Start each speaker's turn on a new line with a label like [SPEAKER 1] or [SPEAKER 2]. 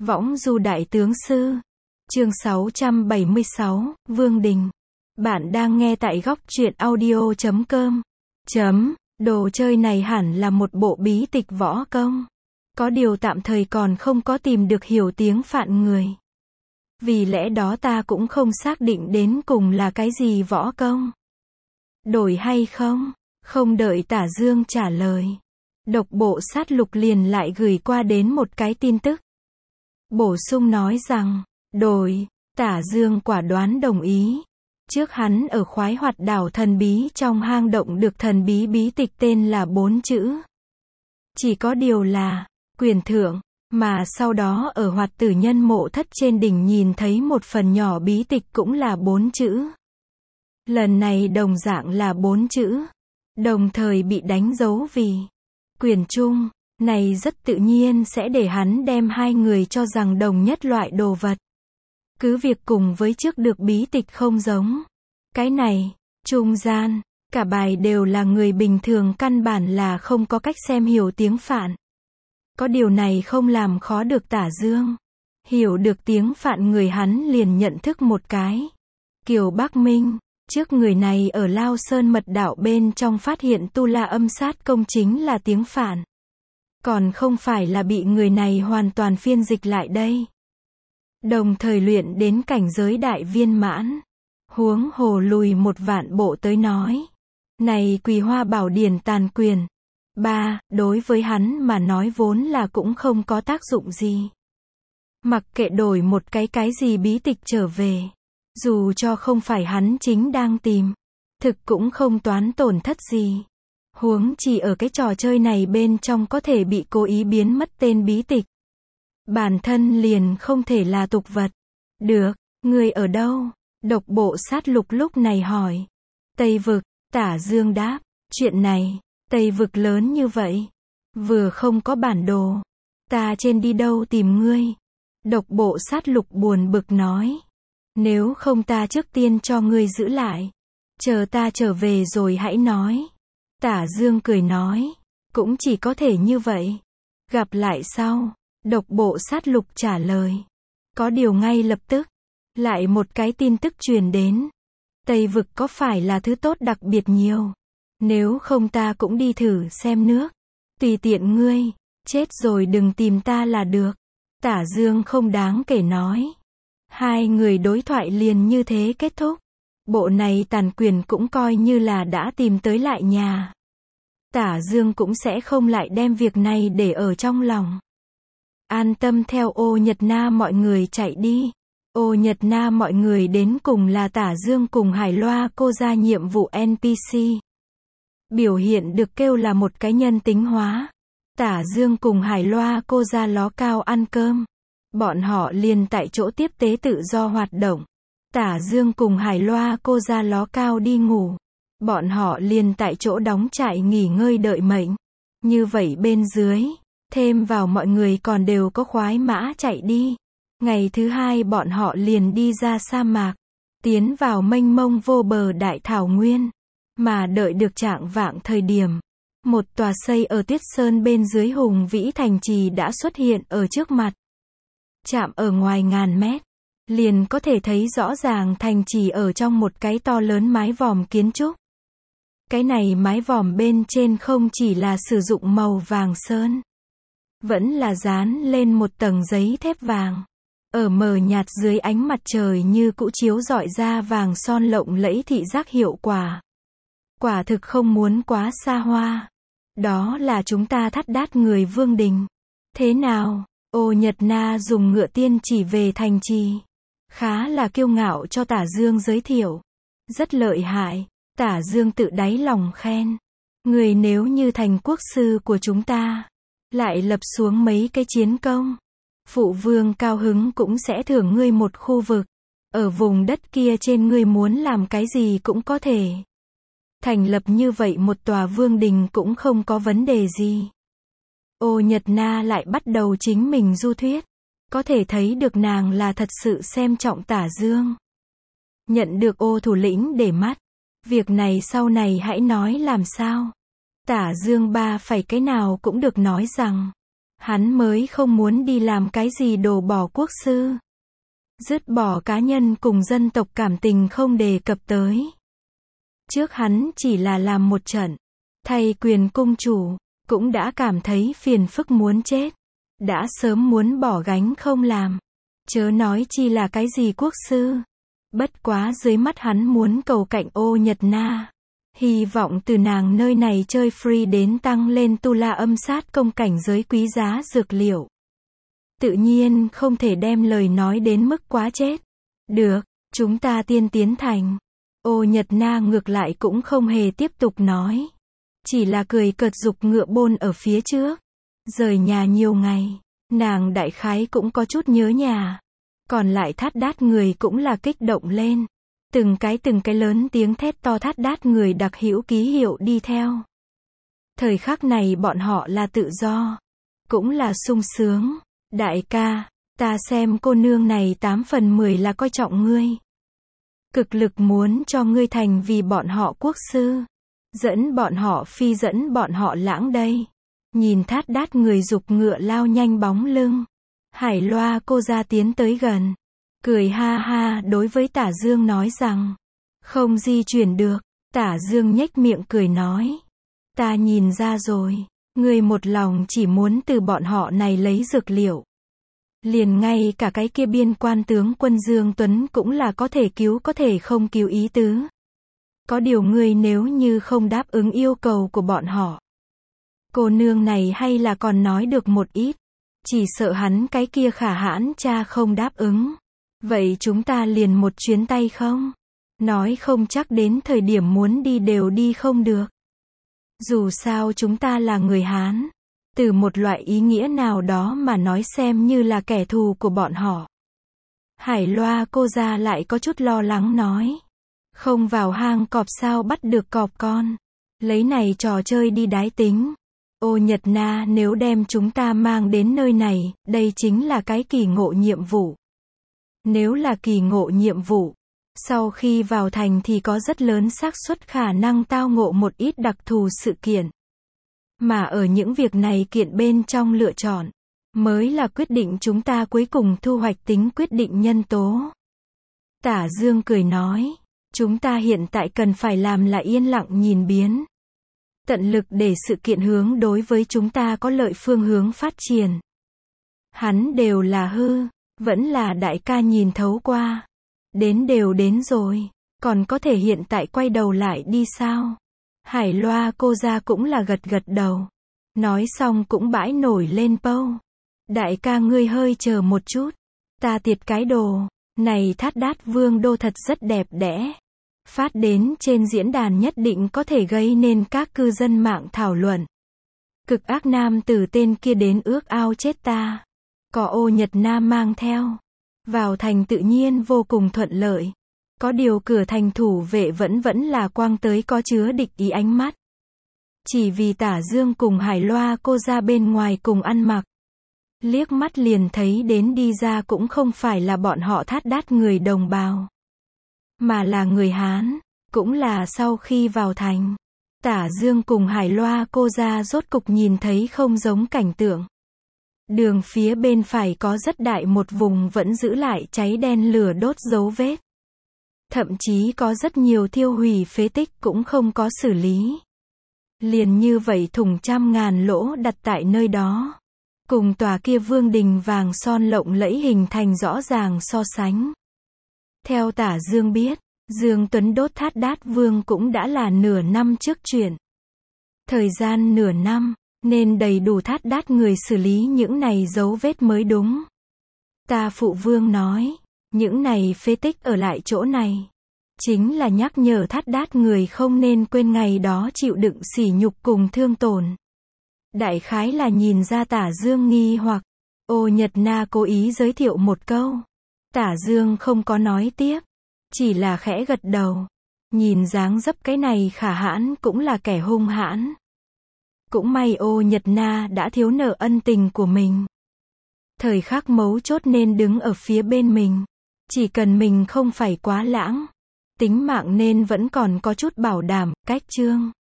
[SPEAKER 1] Võng du đại tướng sư. Chương 676, Vương Đình. Bạn đang nghe tại góc truyện audio.com. Đồ chơi này hẳn là một bộ bí tịch võ công. Có điều tạm thời còn không có tìm được hiểu tiếng Phạn người. Vì lẽ đó ta cũng không xác định đến cùng là cái gì võ công. Đổi hay không? Không đợi Tả Dương trả lời. Độc bộ sát lục liền lại gửi qua đến một cái tin tức. Bổ sung nói rằng, đổi. Tả Dương quả đoán đồng ý. Trước hắn ở khoái hoạt đảo thần bí trong hang động được thần bí bí tịch tên là 4 chữ. Chỉ có điều là, quyền thượng, mà sau đó ở Hoạt Tử Nhân mộ thất trên đỉnh nhìn thấy một phần nhỏ bí tịch cũng là 4 chữ. Lần này đồng dạng là 4 chữ. Đồng thời bị đánh dấu vì quyền chung, này rất tự nhiên sẽ để hắn đem hai người cho rằng đồng nhất loại đồ vật. Cứ việc cùng với trước được bí tịch không giống. Cái này, trung gian, cả bài đều là người bình thường căn bản là không có cách xem hiểu tiếng Phạn. Có điều này không làm khó được Tả Dương. Hiểu được tiếng Phạn người hắn liền nhận thức một cái. Kiều Bắc Minh, trước người này ở Lao Sơn mật đạo bên trong phát hiện tu la âm sát công chính là tiếng Phạn. Còn không phải là bị người này hoàn toàn phiên dịch lại đây. Đồng thời luyện đến cảnh giới đại viên mãn. Huống hồ lùi 1.000 bộ tới nói. Này Quỳ Hoa Bảo Điển tàn quyền. Đối với hắn mà nói vốn là cũng không có tác dụng gì. Mặc kệ đổi một cái gì bí tịch trở về. Dù cho không phải hắn chính đang tìm. Thực cũng không toán tổn thất gì. Huống chỉ ở cái trò chơi này bên trong có thể bị cố ý biến mất tên bí tịch. Bản thân liền không thể là tục vật. Được, người ở đâu? Độc bộ sát lục lúc này hỏi. Tây Vực, Tả Dương đáp. Chuyện này, Tây Vực lớn như vậy. Vừa không có bản đồ. Ta trên đi đâu tìm ngươi? Độc bộ sát lục buồn bực nói. Nếu không ta trước tiên cho ngươi giữ lại. Chờ ta trở về rồi hãy nói. Tả Dương cười nói. Cũng chỉ có thể như vậy. Gặp lại sau. Độc bộ sát lục trả lời. Có điều ngay lập tức. Lại một cái tin tức truyền đến. Tây Vực có phải là thứ tốt đặc biệt nhiều. Nếu không ta cũng đi thử xem nước. Tùy tiện ngươi. Chết rồi đừng tìm ta là được. Tả Dương không đáng kể nói. Hai người đối thoại liền như thế kết thúc. Bộ này tàn quyền cũng coi như là đã tìm tới lại nhà. Tả Dương cũng sẽ không lại đem việc này để ở trong lòng. An tâm theo Ô Nhật Na mọi người chạy đi. Ô Nhật Na mọi người đến cùng là Tả Dương cùng Hải Loa cô ra nhiệm vụ NPC. Biểu hiện được kêu là một cái nhân tính hóa. Tả Dương cùng Hải Loa cô ra ló cao ăn cơm. Bọn họ liền tại chỗ tiếp tế tự do hoạt động. Tả Dương cùng Hải Loa cô ra ló cao đi ngủ. Bọn họ liền tại chỗ đóng trại nghỉ ngơi đợi mệnh. Như vậy bên dưới, thêm vào mọi người còn đều có khoái mã chạy đi. Ngày thứ hai bọn họ liền đi ra sa mạc. Tiến vào mênh mông vô bờ đại thảo nguyên. Mà đợi được trạng vạng thời điểm. Một tòa xây ở Tuyết Sơn bên dưới hùng vĩ thành trì đã xuất hiện ở trước mặt. Chạm ở ngoài ngàn mét. Liền có thể thấy rõ ràng thành trì ở trong một cái to lớn mái vòm kiến trúc. Cái này mái vòm bên trên không chỉ là sử dụng màu vàng sơn. Vẫn là dán lên một tầng giấy thép vàng. Ở mờ nhạt dưới ánh mặt trời như cũ chiếu rọi ra vàng son lộng lẫy thị giác hiệu quả. Quả thực không muốn quá xa hoa. Đó là chúng ta thắt đát người Vương Đình. Thế nào? Ô Nhật Na dùng ngựa tiên chỉ về thành trì. Khá là kiêu ngạo cho Tả Dương giới thiệu. Rất lợi hại. Tả Dương tự đáy lòng khen. Người nếu như thành quốc sư của chúng ta. Lại lập xuống mấy cái chiến công. Phụ vương cao hứng cũng sẽ thưởng ngươi một khu vực. Ở vùng đất kia trên ngươi muốn làm cái gì cũng có thể. Thành lập như vậy một tòa vương đình cũng không có vấn đề gì. Ô Nhật Na lại bắt đầu chính mình du thuyết. Có thể thấy được nàng là thật sự xem trọng Tả Dương. Nhận được ô thủ lĩnh để mắt. Việc này sau này hãy nói làm sao. Tả Dương phải cái nào cũng được nói rằng. Hắn mới không muốn đi làm cái gì đồ bỏ quốc sư. Dứt bỏ cá nhân cùng dân tộc cảm tình không đề cập tới. Trước hắn chỉ là làm một trận, thay quyền cung chủ, cũng đã cảm thấy phiền phức muốn chết. Đã sớm muốn bỏ gánh không làm. Chớ nói chi là cái gì quốc sư. Bất quá dưới mắt hắn muốn cầu cạnh Ô Nhật Na. Hy vọng từ nàng nơi này chơi free đến tăng lên tu la âm sát công cảnh giới quý giá dược liệu. Tự nhiên không thể đem lời nói đến mức quá chết. Được, chúng ta tiên tiến thành. Ô Nhật Na ngược lại cũng không hề tiếp tục nói. Chỉ là cười cợt giục ngựa bôn ở phía trước. Rời nhà nhiều ngày, nàng đại khái cũng có chút nhớ nhà. Còn lại Thát Đát người cũng là kích động lên. Từng cái lớn tiếng thét to Thát Đát người đặc hữu ký hiệu đi theo. Thời khắc này bọn họ là tự do. Cũng là sung sướng. Đại ca, ta xem cô nương này 8 phần 10 là coi trọng ngươi. Cực lực muốn cho ngươi thành vì bọn họ quốc sư. Dẫn bọn họ phi dẫn bọn họ lãng đây. Nhìn Thát Đát người giục ngựa lao nhanh bóng lưng. Hải Loa cô ra tiến tới gần. Cười ha ha đối với Tả Dương nói rằng. Không di chuyển được. Tả Dương nhếch miệng cười nói. Ta nhìn ra rồi. Ngươi một lòng chỉ muốn từ bọn họ này lấy dược liệu. Liền ngay cả cái kia biên quan tướng quân Dương Tuấn cũng là có thể cứu có thể không cứu ý tứ. Có điều ngươi nếu như không đáp ứng yêu cầu của bọn họ. Cô nương này hay là còn nói được một ít. Chỉ sợ hắn cái kia khả hãn cha không đáp ứng. Vậy chúng ta liền một chuyến tay không? Nói không chắc đến thời điểm muốn đi đều đi không được. Dù sao chúng ta là người Hán. Từ một loại ý nghĩa nào đó mà nói xem như là kẻ thù của bọn họ. Hải Loa cô ra lại có chút lo lắng nói. Không vào hang cọp sao bắt được cọp con. Lấy này trò chơi đi đái tính. Ô Nhật Na nếu đem chúng ta mang đến nơi này, đây chính là cái kỳ ngộ nhiệm vụ. Nếu là kỳ ngộ nhiệm vụ, sau khi vào thành thì có rất lớn xác suất khả năng tao ngộ một ít đặc thù sự kiện. Mà ở những việc này kiện bên trong lựa chọn, mới là quyết định chúng ta cuối cùng thu hoạch tính quyết định nhân tố. Tả Dương cười nói, chúng ta hiện tại cần phải làm là yên lặng nhìn biến. Tận lực để sự kiện hướng đối với chúng ta có lợi phương hướng phát triển. Hắn đều là hư, vẫn là đại ca nhìn thấu qua. Đến đều đến rồi, còn có thể hiện tại quay đầu lại đi sao? Hải Loa cô ra cũng là gật gật đầu. Nói xong cũng bãi nổi lên pâu. Đại ca ngươi hơi chờ một chút. Ta tiệt cái đồ. Này Thát Đát vương đô thật rất đẹp đẽ. Phát đến trên diễn đàn nhất định có thể gây nên các cư dân mạng thảo luận. Cực ác nam tử tên kia đến ước ao chết ta. Có Ô Nhật Na mang theo. Vào thành tự nhiên vô cùng thuận lợi. Có điều cửa thành thủ vệ vẫn là quang tới có chứa địch ý ánh mắt. Chỉ vì Tả Dương cùng Hải Loa cô ra bên ngoài cùng ăn mặc. Liếc mắt liền thấy đến đi ra cũng không phải là bọn họ Thát Đát người đồng bào. Mà là người Hán, cũng là sau khi vào thành. Tả Dương cùng Hải Loa cô ra rốt cục nhìn thấy không giống cảnh tượng. Đường phía bên phải có rất đại một vùng vẫn giữ lại cháy đen lửa đốt dấu vết. Thậm chí có rất nhiều thiêu hủy phế tích cũng không có xử lý. Liền như vậy thùng trăm ngàn lỗ đặt tại nơi đó. Cùng tòa kia vương đình vàng son lộng lẫy hình thành rõ ràng so sánh. Theo Tả Dương biết, Dương Tuấn đốt Thát Đát vương cũng đã là nửa năm trước chuyện. Thời gian nửa năm, nên đầy đủ Thát Đát người xử lý những này dấu vết mới đúng. Ta phụ vương nói, những này phế tích ở lại chỗ này. Chính là nhắc nhở Thát Đát người không nên quên ngày đó chịu đựng sỉ nhục cùng thương tổn. Đại khái là nhìn ra Tả Dương nghi hoặc. Ô Nhật Na cố ý giới thiệu một câu. Tả Dương không có nói tiếp. Chỉ là khẽ gật đầu. Nhìn dáng dấp cái này khả hãn cũng là kẻ hung hãn. Cũng may Ô Nhật Na đã thiếu nợ ân tình của mình. Thời khắc mấu chốt nên đứng ở phía bên mình. Chỉ cần mình không phải quá lãng. Tính mạng nên vẫn còn có chút bảo đảm, cách chương.